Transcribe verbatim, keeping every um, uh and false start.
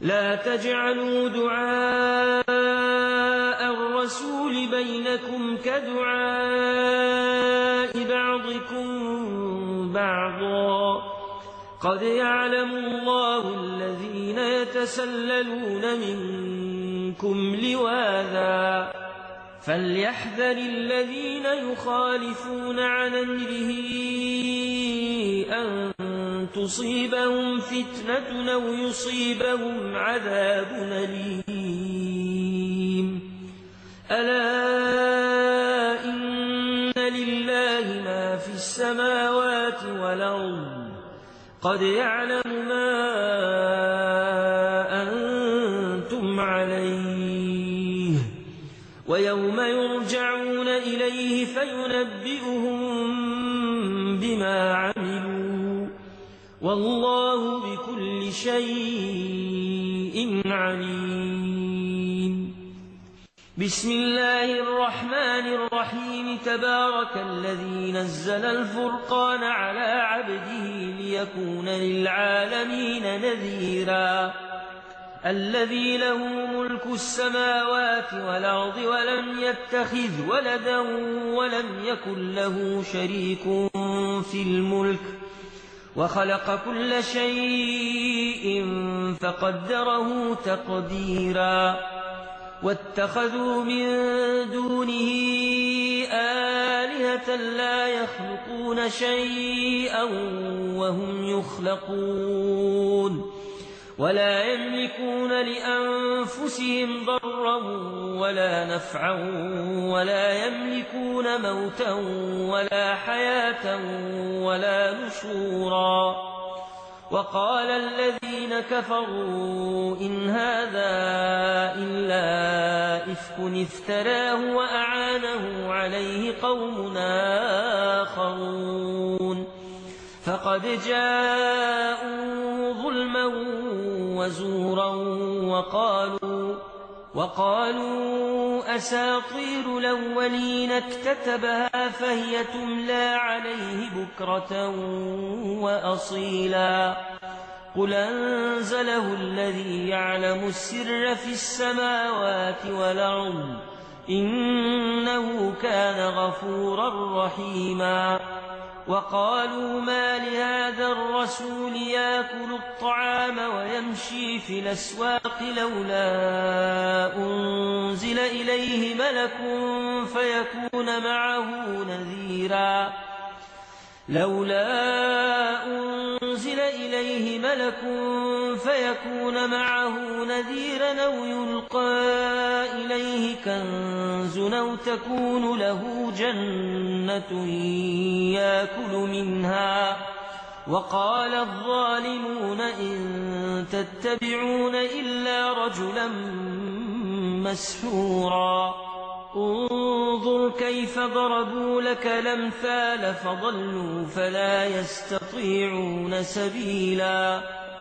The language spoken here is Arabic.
لا تجعلوا دعاء الرسول بينكم كدعاء بعضكم بعضا قد يعلم الله الذين يتسللون منكم لواذا فليحذر الذين يخالفون عن أمره أن تصيبهم فتنة أو يصيبهم عذاب أليم ألا إن لله ما في السماوات والأرض قد يعلم ما أنتم عليه ويوم يرجعون إليه فينبئهم بما عملوا والله بكل شيء عليم. بسم الله الرحمن الرحيم تبارك الذي نزل الفرقان على عبده ليكون للعالمين نذيرا الذي له ملك السماوات والأرض ولم يتخذ ولدا ولم يكن له شريك في الملك وخلق كل شيء فقدره تقديرا واتخذوا من دونه آلهة لا يخلقون شيئا وهم يخلقون ولا يملكون لأنفسهم ضرا ولا نفعا ولا يملكون موتا ولا حياة ولا نشورا وقال الذين كفروا إن هذا إلا إفك افتراه وأعانه عليه قوم آخرون فقد جاءوا ظلما وزورا وقالوا, وقالوا أساطير الأولين اكتتبها فهي تملى عليه بكرة وأصيلا قل أنزله الذي يعلم السر في السماوات والأرض إنه كان غفورا رحيما وقالوا ما لهذا الرسول يأكل الطعام ويمشي في الأسواق لولا أنزل إليه ملك فيكون معه نذيرا لولا أنزل إليه ملك فيكون معه نذيرا أو يلقى إليه كنز أو تكون له جنة يأكل منها وقال الظالمون إن تتبعون إلا رجلا مسحورا انظر كيف ضربوا لك الأمثال فضلوا فلا يستطيعون سبيلا